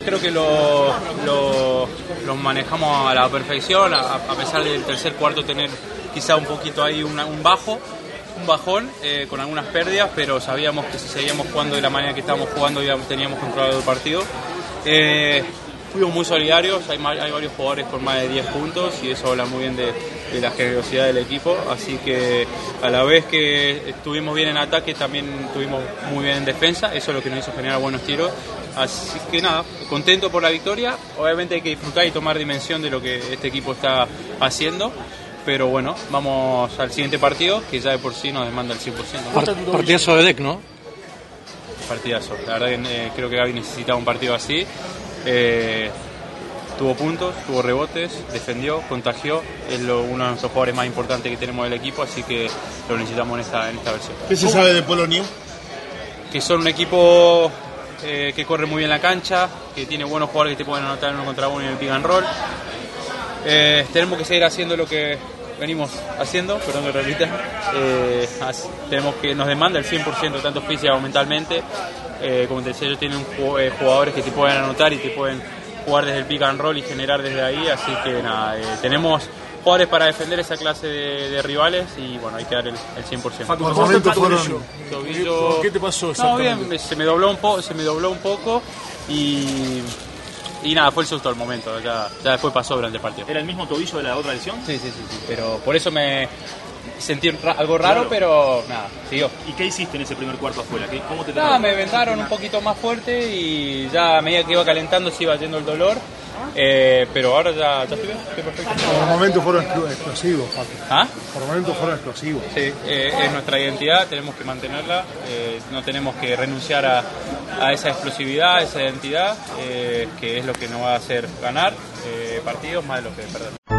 creo que lo manejamos a la perfección, a pesar del tercer cuarto tener quizá un poquito ahí un bajón con algunas pérdidas, pero sabíamos que si seguíamos jugando de la manera que estábamos jugando teníamos controlado el partido. Fuimos muy solidarios, hay varios jugadores con más de 10 puntos y eso habla muy bien de la generosidad del equipo, así que a la vez que estuvimos bien en ataque también estuvimos muy bien en defensa, eso es lo que nos hizo generar buenos tiros, así que nada, contento por la victoria, obviamente hay que disfrutar y tomar dimensión de lo que este equipo está haciendo, pero bueno, vamos al siguiente partido que ya de por sí nos demanda el 100%. Partidazo de DEC, ¿no? Partidazo, la verdad que creo que Gaby necesitaba un partido así. Tuvo puntos, tuvo rebotes, defendió, contagió, es uno de nuestros jugadores más importantes que tenemos del equipo, así que lo necesitamos en esta versión. ¿Qué se sabe de Polonio? Que son un equipo que corre muy bien la cancha, que tiene buenos jugadores que te pueden anotar en uno contra uno en el pick and roll. Tenemos que seguir haciendo lo que venimos haciendo, perdón que repita. Tenemos que nos demanda el 100% tanto física como mentalmente. Como te decía, ellos tienen jugadores que te pueden anotar y te pueden jugar desde el pick and roll y generar desde ahí, así que nada, tenemos jugadores para defender esa clase de rivales y bueno, hay que dar el 100%. Facu, por momentos tobillo. ¿Qué te pasó exactamente? No, bien, se me dobló un poco y nada, fue el susto al momento, ya después pasó durante el partido. ¿Era el mismo tobillo de la otra lesión? Sí, pero por eso me sentí algo raro, claro. Pero nada, siguió. ¿Y qué hiciste en ese primer cuarto afuera? ¿Cómo te trataron? Me vendaron un poquito más fuerte y ya a medida que iba calentando se iba yendo el dolor, pero ahora ya estoy bien, estoy perfecto. Por momentos fueron explosivos, Facu. ¿Ah? Por momentos fueron explosivos. Sí, es nuestra identidad, tenemos que mantenerla, no tenemos que renunciar a esa explosividad, a esa identidad, que es lo que nos va a hacer ganar partidos más de lo que perder.